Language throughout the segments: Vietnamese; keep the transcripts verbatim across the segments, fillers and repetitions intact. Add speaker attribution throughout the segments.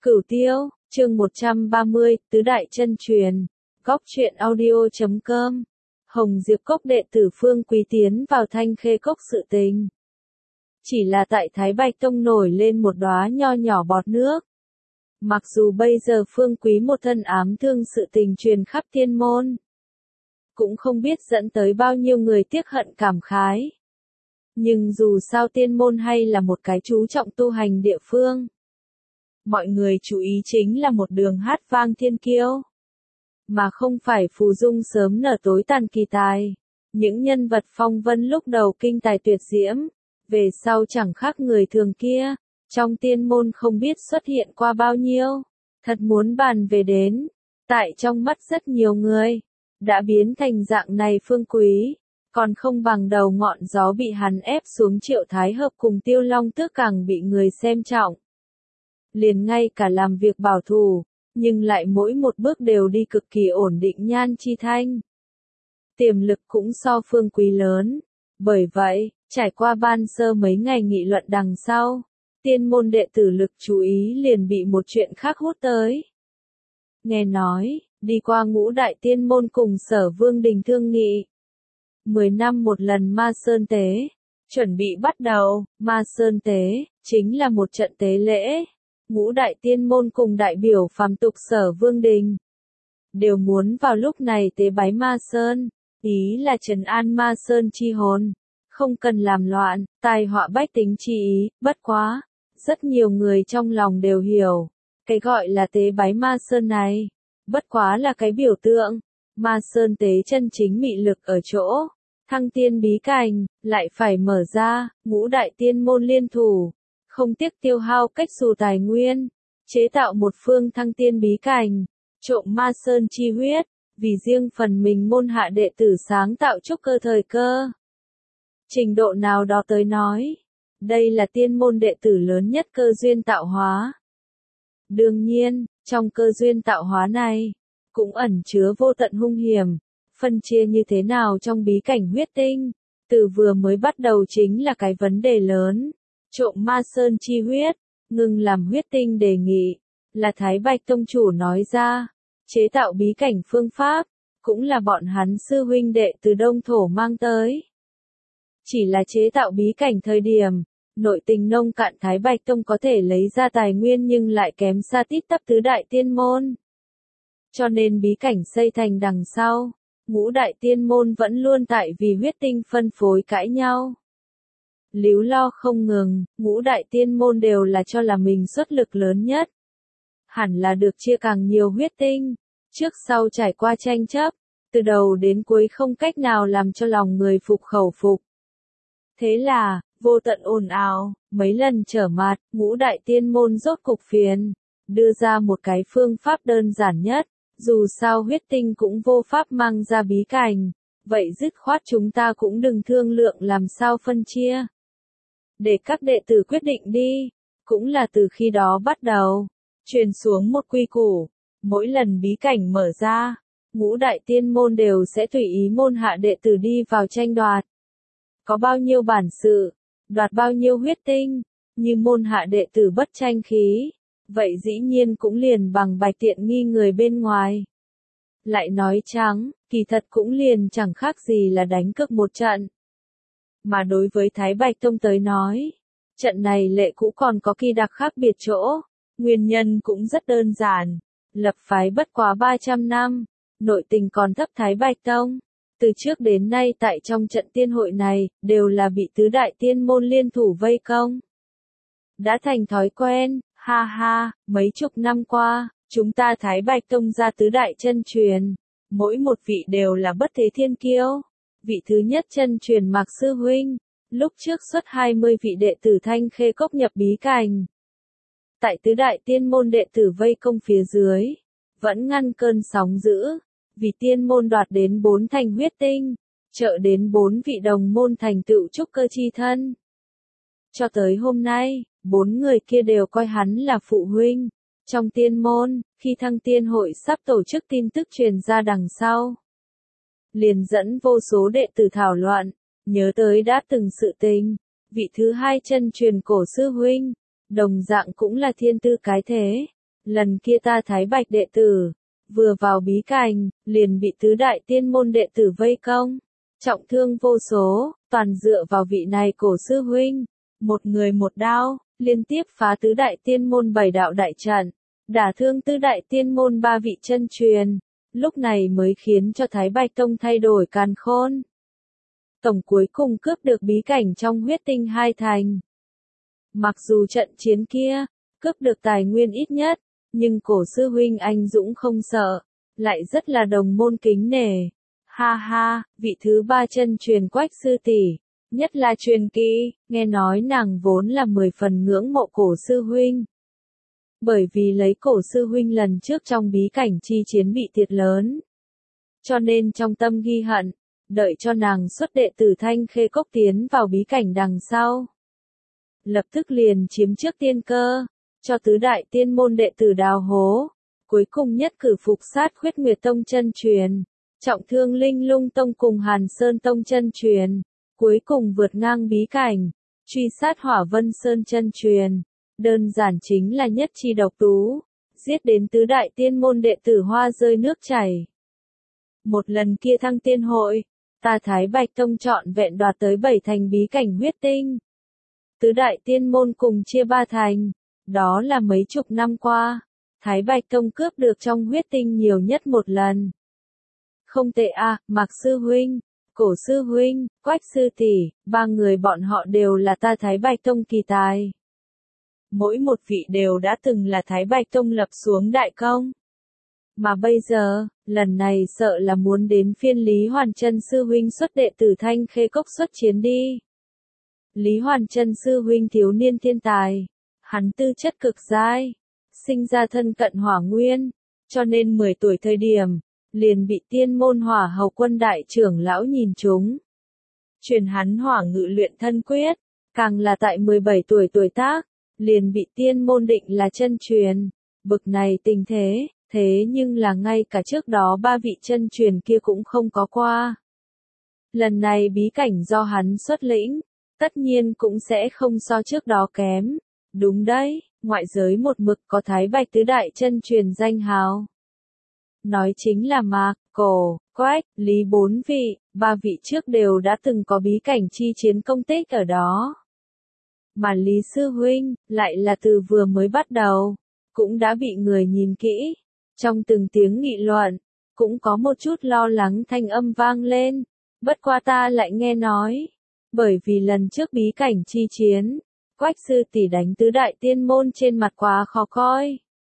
Speaker 1: Cửu Tiêu, chương một trăm ba mươi, Tứ Đại Chân Truyền, Góc truyện audio chấm com. Hồng Diệp Cốc đệ tử Phương Quý tiến vào Thanh Khê Cốc sự tình. Chỉ là tại Thái Bạch Tông nổi lên một đóa nho nhỏ bọt nước. Mặc dù bây giờ Phương Quý một thân ám thương sự tình truyền khắp tiên môn, cũng không biết dẫn tới bao nhiêu người tiếc hận cảm khái. Nhưng dù sao tiên môn hay là một cái chú trọng tu hành địa phương. Mọi người chú ý chính là một đường hát vang thiên kiêu. Mà không phải phù dung sớm nở tối tàn kỳ tài. Những nhân vật phong vân lúc đầu kinh tài tuyệt diễm, về sau chẳng khác người thường kia, trong tiên môn không biết xuất hiện qua bao nhiêu. Thật muốn bàn về đến, tại trong mắt rất nhiều người, đã biến thành dạng này Phương Quý, còn không bằng đầu ngọn gió bị hắn ép xuống Triệu Thái Hợp cùng Tiêu Long Tước càng bị người xem trọng. Liền ngay cả làm việc bảo thủ, nhưng lại mỗi một bước đều đi cực kỳ ổn định Nhan Chi Thanh. Tiềm lực cũng so Phương Quý lớn, bởi vậy, trải qua ban sơ mấy ngày nghị luận đằng sau, tiên môn đệ tử lực chú ý liền bị một chuyện khác hút tới. Nghe nói, đi qua ngũ đại tiên môn cùng Sở Vương Đình thương nghị. Mười năm một lần Ma Sơn Tế, chuẩn bị bắt đầu. Ma Sơn Tế, chính là một trận tế lễ. Ngũ đại tiên môn cùng đại biểu phàm tục Sở Vương Đình đều muốn vào lúc này tế bái Ma Sơn, ý là trấn an Ma Sơn chi hồn, không cần làm loạn, tai họa bách tính chi ý. Bất quá, rất nhiều người trong lòng đều hiểu, cái gọi là tế bái Ma Sơn này, bất quá là cái biểu tượng. Ma Sơn tế chân chính mị lực ở chỗ thăng tiên bí cảnh, lại phải mở ra. Ngũ đại tiên môn liên thủ, không tiếc tiêu hao cách xù tài nguyên, chế tạo một phương thăng tiên bí cảnh, trộm Ma Sơn chi huyết, vì riêng phần mình môn hạ đệ tử sáng tạo trúc cơ thời cơ. Trình độ nào đó tới nói, đây là tiên môn đệ tử lớn nhất cơ duyên tạo hóa. Đương nhiên, trong cơ duyên tạo hóa này, cũng ẩn chứa vô tận hung hiểm, phân chia như thế nào trong bí cảnh huyết tinh, từ vừa mới bắt đầu chính là cái vấn đề lớn. Trộm Ma Sơn chi huyết, ngừng làm huyết tinh đề nghị, là Thái Bạch Tông chủ nói ra, chế tạo bí cảnh phương pháp, cũng là bọn hắn sư huynh đệ từ Đông Thổ mang tới. Chỉ là chế tạo bí cảnh thời điểm, nội tình nông cạn Thái Bạch Tông có thể lấy ra tài nguyên nhưng lại kém xa tít tắp tứ đại tiên môn. Cho nên bí cảnh xây thành đằng sau, ngũ đại tiên môn vẫn luôn tại vì huyết tinh phân phối cãi nhau. Líu lo không ngừng, ngũ đại tiên môn đều là cho là mình xuất lực lớn nhất. Hẳn là được chia càng nhiều huyết tinh, trước sau trải qua tranh chấp, từ đầu đến cuối không cách nào làm cho lòng người phục khẩu phục. Thế là, vô tận ồn ào, mấy lần trở mặt, ngũ đại tiên môn rốt cục phiền, đưa ra một cái phương pháp đơn giản nhất, dù sao huyết tinh cũng vô pháp mang ra bí cảnh, vậy dứt khoát chúng ta cũng đừng thương lượng làm sao phân chia. Để các đệ tử quyết định đi, cũng là từ khi đó bắt đầu, truyền xuống một quy củ, mỗi lần bí cảnh mở ra, ngũ đại tiên môn đều sẽ tùy ý môn hạ đệ tử đi vào tranh đoạt. Có bao nhiêu bản sự, đoạt bao nhiêu huyết tinh, như môn hạ đệ tử bất tranh khí, vậy dĩ nhiên cũng liền bằng bạch tiện nghi người bên ngoài. Lại nói trắng, kỳ thật cũng liền chẳng khác gì là đánh cược một trận. Mà đối với Thái Bạch Tông tới nói, trận này lệ cũ còn có kỳ đặc khác biệt chỗ, nguyên nhân cũng rất đơn giản, lập phái bất quá ba trăm năm, nội tình còn thấp. Thái Bạch Tông, từ trước đến nay tại trong trận tiên hội này, đều là bị tứ đại tiên môn liên thủ vây công. Đã thành thói quen, ha ha, mấy chục năm qua, chúng ta Thái Bạch Tông ra tứ đại chân truyền, mỗi một vị đều là bất thế thiên kiêu. Vị thứ nhất chân truyền Mạc Sư Huynh, lúc trước xuất hai mươi vị đệ tử Thanh Khê Cốc nhập bí cảnh. Tại tứ đại tiên môn đệ tử vây công phía dưới, vẫn ngăn cơn sóng dữ, vì tiên môn đoạt đến bốn thành huyết tinh, trợ đến bốn vị đồng môn thành tựu trúc cơ chi thân. Cho tới hôm nay, bốn người kia đều coi hắn là phụ huynh. Trong tiên môn, khi thăng tiên hội sắp tổ chức tin tức truyền ra đằng sau, liền dẫn vô số đệ tử thảo luận, nhớ tới đã từng sự tình, vị thứ hai chân truyền cổ sư huynh, đồng dạng cũng là thiên tư cái thế, lần kia ta Thái Bạch đệ tử, vừa vào bí cảnh, liền bị tứ đại tiên môn đệ tử vây công, trọng thương vô số, toàn dựa vào vị này cổ sư huynh, một người một đao, liên tiếp phá tứ đại tiên môn bảy đạo đại trận, đả thương tứ đại tiên môn ba vị chân truyền, lúc này mới khiến cho Thái Bạch Tông thay đổi càn khôn. Tổng cuối cùng cướp được bí cảnh trong huyết tinh hai thành. Mặc dù trận chiến kia, cướp được tài nguyên ít nhất, nhưng cổ sư huynh anh dũng không sợ, lại rất là đồng môn kính nể. Ha ha, vị thứ ba chân truyền Quách sư tỷ, nhất là truyền kỳ, nghe nói nàng vốn là mười phần ngưỡng mộ cổ sư huynh. Bởi vì lấy cổ sư huynh lần trước trong bí cảnh chi chiến bị thiệt lớn. Cho nên trong tâm ghi hận, đợi cho nàng xuất đệ tử Thanh Khê Cốc tiến vào bí cảnh đằng sau. Lập tức liền chiếm trước tiên cơ, cho tứ đại tiên môn đệ tử đào hố, cuối cùng nhất cử phục sát Khuyết Nguyệt Tông chân truyền, trọng thương Linh Lung Tông cùng Hàn Sơn Tông chân truyền, cuối cùng vượt ngang bí cảnh, truy sát Hỏa Vân Sơn chân truyền, đơn giản chính là nhất chi độc tú, giết đến tứ đại tiên môn đệ tử hoa rơi nước chảy. Một lần kia thăng tiên hội, ta Thái Bạch Tông trọn vẹn đoạt tới bảy thành bí cảnh huyết tinh. Tứ đại tiên môn cùng chia ba thành, đó là mấy chục năm qua, Thái Bạch Tông cướp được trong huyết tinh nhiều nhất một lần. Không tệ à, Mạc sư huynh, cổ sư huynh, Quách sư tỷ, ba người bọn họ đều là ta Thái Bạch Tông kỳ tài. Mỗi một vị đều đã từng là Thái Bạch Tông lập xuống đại công. Mà bây giờ, lần này sợ là muốn đến phiên Lý Hoàn Chân sư huynh xuất đệ tử Thanh Khê Cốc xuất chiến đi. Lý Hoàn Chân sư huynh thiếu niên thiên tài, hắn tư chất cực giai, sinh ra thân cận hỏa nguyên, cho nên mười tuổi thời điểm, liền bị tiên môn hỏa hầu quân đại trưởng lão nhìn trúng. Truyền hắn hỏa ngự luyện thân quyết, càng là tại mười bảy tuổi tuổi tác, liền bị tiên môn định là chân truyền, bực này tình thế, thế nhưng là ngay cả trước đó ba vị chân truyền kia cũng không có qua. Lần này bí cảnh do hắn xuất lĩnh, tất nhiên cũng sẽ không so trước đó kém. Đúng đấy, ngoại giới một mực có Thái Bạch tứ đại chân truyền danh hào. Nói chính là Mạc, Cổ, Quách, Lý bốn vị, ba vị trước đều đã từng có bí cảnh chi chiến công tích ở đó. Mà Lý sư huynh, lại là từ vừa mới bắt đầu, cũng đã bị người nhìn kỹ. Trong từng tiếng nghị luận, cũng có một chút lo lắng thanh âm vang lên, bất qua ta lại nghe nói. Bởi vì lần trước bí cảnh chi chiến, Quách sư tỷ đánh tứ đại tiên môn trên mặt quá khó coi.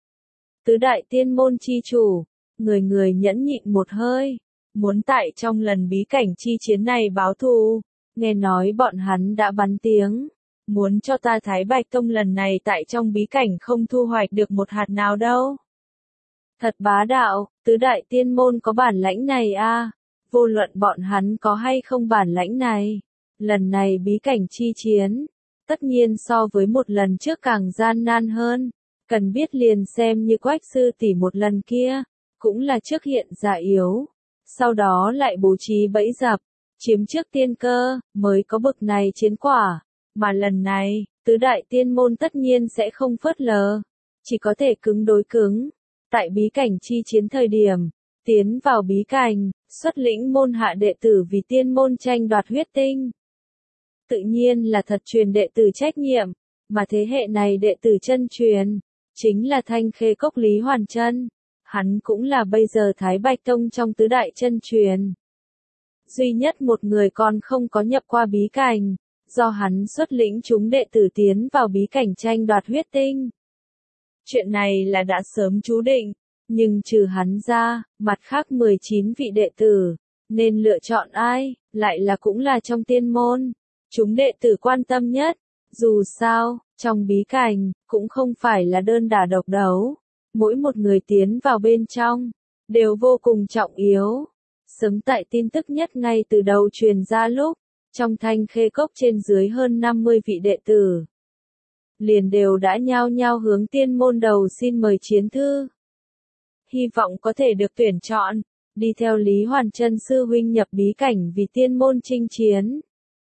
Speaker 1: Tứ đại tiên môn chi chủ, người người nhẫn nhịn một hơi, muốn tại trong lần bí cảnh chi chiến này báo thù, nghe nói bọn hắn đã bắn tiếng, muốn cho ta Thái Bạch Tông lần này tại trong bí cảnh không thu hoạch được một hạt nào đâu. Thật bá đạo, tứ đại tiên môn có bản lãnh này a, à, vô luận bọn hắn có hay không bản lãnh này, lần này bí cảnh chi chiến, tất nhiên so với một lần trước càng gian nan hơn, cần biết liền xem như Quách sư tỷ một lần kia, cũng là trước hiện giả yếu, sau đó lại bố trí bẫy dập, chiếm trước tiên cơ, mới có bực này chiến quả, mà lần này, tứ đại tiên môn tất nhiên sẽ không phớt lờ, chỉ có thể cứng đối cứng. Tại bí cảnh chi chiến thời điểm, tiến vào bí cảnh, xuất lĩnh môn hạ đệ tử vì tiên môn tranh đoạt huyết tinh. Tự nhiên là thật truyền đệ tử trách nhiệm, mà thế hệ này đệ tử chân truyền, chính là Thanh Khê Cốc Lý Hoàn Chân, hắn cũng là bây giờ Thái Bạch Tông trong tứ đại chân truyền. Duy nhất một người còn không có nhập qua bí cảnh, do hắn xuất lĩnh chúng đệ tử tiến vào bí cảnh tranh đoạt huyết tinh. Chuyện này là đã sớm chú định, nhưng trừ hắn ra, mặt khác mười chín vị đệ tử, nên lựa chọn ai, lại là cũng là trong tiên môn. Chúng đệ tử quan tâm nhất, dù sao, trong bí cảnh, cũng không phải là đơn đả độc đấu. Mỗi một người tiến vào bên trong, đều vô cùng trọng yếu. Sớm tại tin tức nhất ngay từ đầu truyền ra lúc, trong Thanh Khê Cốc trên dưới hơn năm mươi vị đệ tử. Liền đều đã nhao nhao hướng tiên môn đầu xin mời chiến thư. Hy vọng có thể được tuyển chọn, đi theo Lý Hoàn Chân sư huynh nhập bí cảnh vì tiên môn chinh chiến.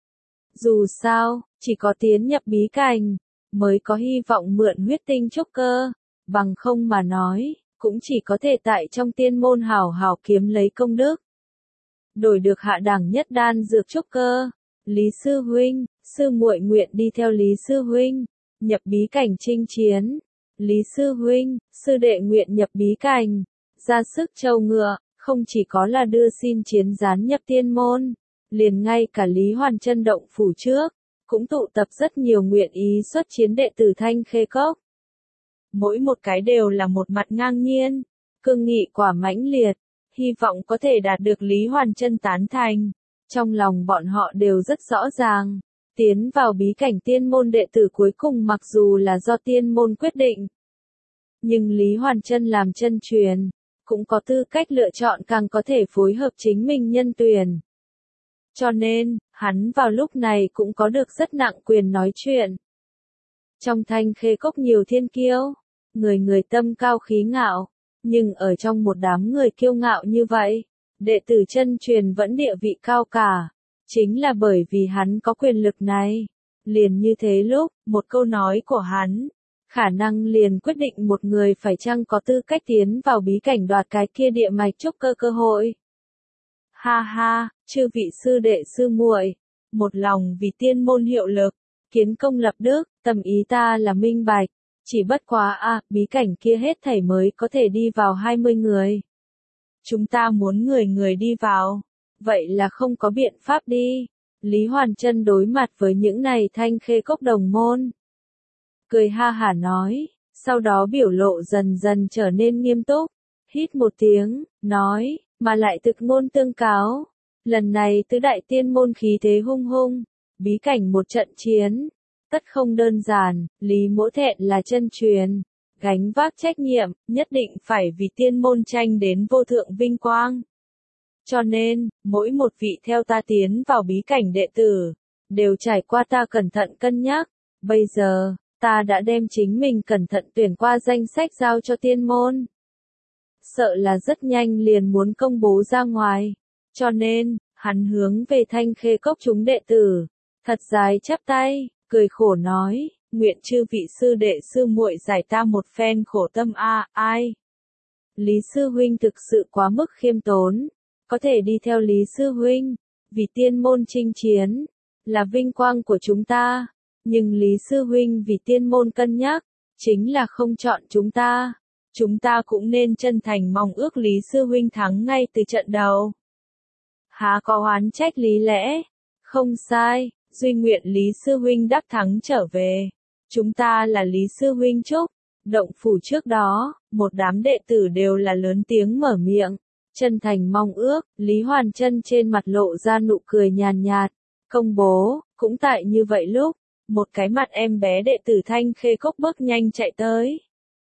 Speaker 1: Dù sao, chỉ có tiến nhập bí cảnh, mới có hy vọng mượn huyết tinh trúc cơ, bằng không mà nói, cũng chỉ có thể tại trong tiên môn hào hào kiếm lấy công đức. Đổi được hạ đẳng nhất đan dược trúc cơ. Lý sư huynh, sư muội nguyện đi theo Lý sư huynh, nhập bí cảnh chinh chiến. Lý sư huynh, sư đệ nguyện nhập bí cảnh, ra sức trâu ngựa, không chỉ có là đưa xin chiến gián nhập tiên môn, liền ngay cả Lý Hoàn Chân động phủ trước, cũng tụ tập rất nhiều nguyện ý xuất chiến đệ tử Thanh Khê Cốc. Mỗi một cái đều là một mặt ngang nhiên, cương nghị quả mãnh liệt, hy vọng có thể đạt được Lý Hoàn Chân tán thành. Trong lòng bọn họ đều rất rõ ràng, tiến vào bí cảnh tiên môn đệ tử cuối cùng mặc dù là do tiên môn quyết định. Nhưng Lý Hoàn Chân làm chân truyền, cũng có tư cách lựa chọn càng có thể phối hợp chính mình nhân tuyển. Cho nên, hắn vào lúc này cũng có được rất nặng quyền nói chuyện. Trong Thanh Khê Cốc nhiều thiên kiêu, người người tâm cao khí ngạo, nhưng ở trong một đám người kiêu ngạo như vậy, đệ tử chân truyền vẫn địa vị cao cả, chính là bởi vì hắn có quyền lực này. Liền như thế lúc, một câu nói của hắn, khả năng liền quyết định một người phải chăng có tư cách tiến vào bí cảnh đoạt cái kia địa mạch trúc cơ cơ hội. Ha ha, chư vị sư đệ sư muội, một lòng vì tiên môn hiệu lực, kiến công lập đức, tầm ý ta là minh bạch, chỉ bất quá a, à, bí cảnh kia hết thảy mới có thể đi vào hai mươi người. Chúng ta muốn người người đi vào, vậy là không có biện pháp đi. Lý Hoàn Chân đối mặt với những này Thanh Khê Cốc đồng môn, cười ha hả nói, sau đó biểu lộ dần dần trở nên nghiêm túc, hít một tiếng, nói, mà lại thực ngôn tương cáo, lần này tứ đại tiên môn khí thế hung hung, bí cảnh một trận chiến, tất không đơn giản, Lý Mỗ thẹn là chân truyền, gánh vác trách nhiệm, nhất định phải vì tiên môn tranh đến vô thượng vinh quang. Cho nên, mỗi một vị theo ta tiến vào bí cảnh đệ tử, đều trải qua ta cẩn thận cân nhắc, bây giờ, ta đã đem chính mình cẩn thận tuyển qua danh sách giao cho tiên môn. Sợ là rất nhanh liền muốn công bố ra ngoài, cho nên, hắn hướng về Thanh Khê Cốc chúng đệ tử, thật dài chắp tay, cười khổ nói, nguyện chư vị sư đệ sư muội giải ta một phen khổ tâm a, à, ai? Lý sư huynh thực sự quá mức khiêm tốn, có thể đi theo Lý sư huynh, vì tiên môn chinh chiến, là vinh quang của chúng ta, nhưng Lý sư huynh vì tiên môn cân nhắc, chính là không chọn chúng ta. Chúng ta cũng nên chân thành mong ước Lý sư huynh thắng ngay từ trận đầu. Há có oán trách lý lẽ? Không sai, duy nguyện Lý sư huynh đắc thắng trở về. Chúng ta là Lý sư huynh chúc. Động phủ trước đó, một đám đệ tử đều là lớn tiếng mở miệng, chân thành mong ước. Lý Hoàn Chân trên mặt lộ ra nụ cười nhàn nhạt, công bố, cũng tại như vậy lúc, một cái mặt em bé đệ tử Thanh Khê Cốc bước nhanh chạy tới.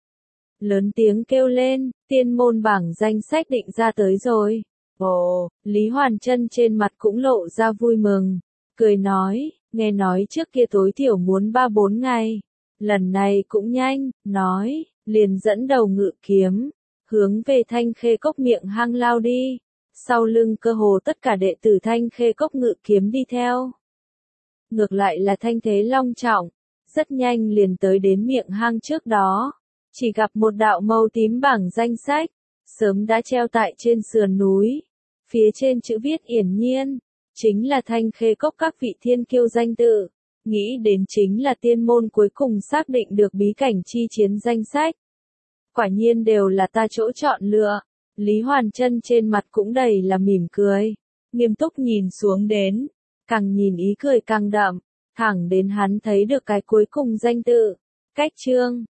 Speaker 1: Lớn tiếng kêu lên, tiên môn bảng danh sách định ra tới rồi. Ồ, Lý Hoàn Chân trên mặt cũng lộ ra vui mừng, cười nói, nghe nói trước kia tối thiểu muốn ba bốn ngày, lần này cũng nhanh, nói, liền dẫn đầu ngự kiếm, hướng về Thanh Khê Cốc miệng hang lao đi, sau lưng cơ hồ tất cả đệ tử Thanh Khê Cốc ngự kiếm đi theo. Ngược lại là thanh thế long trọng, rất nhanh liền tới đến miệng hang trước đó. Chỉ gặp một đạo màu tím bảng danh sách, sớm đã treo tại trên sườn núi, phía trên chữ viết yển nhiên, chính là Thanh Khê Cốc các vị thiên kiêu danh tự, nghĩ đến chính là tiên môn cuối cùng xác định được bí cảnh chi chiến danh sách. Quả nhiên đều là ta chỗ chọn lựa, Lý Hoàn Chân trên mặt cũng đầy là mỉm cười, nghiêm túc nhìn xuống đến, càng nhìn ý cười càng đậm, thẳng đến hắn thấy được cái cuối cùng danh tự, cách chương.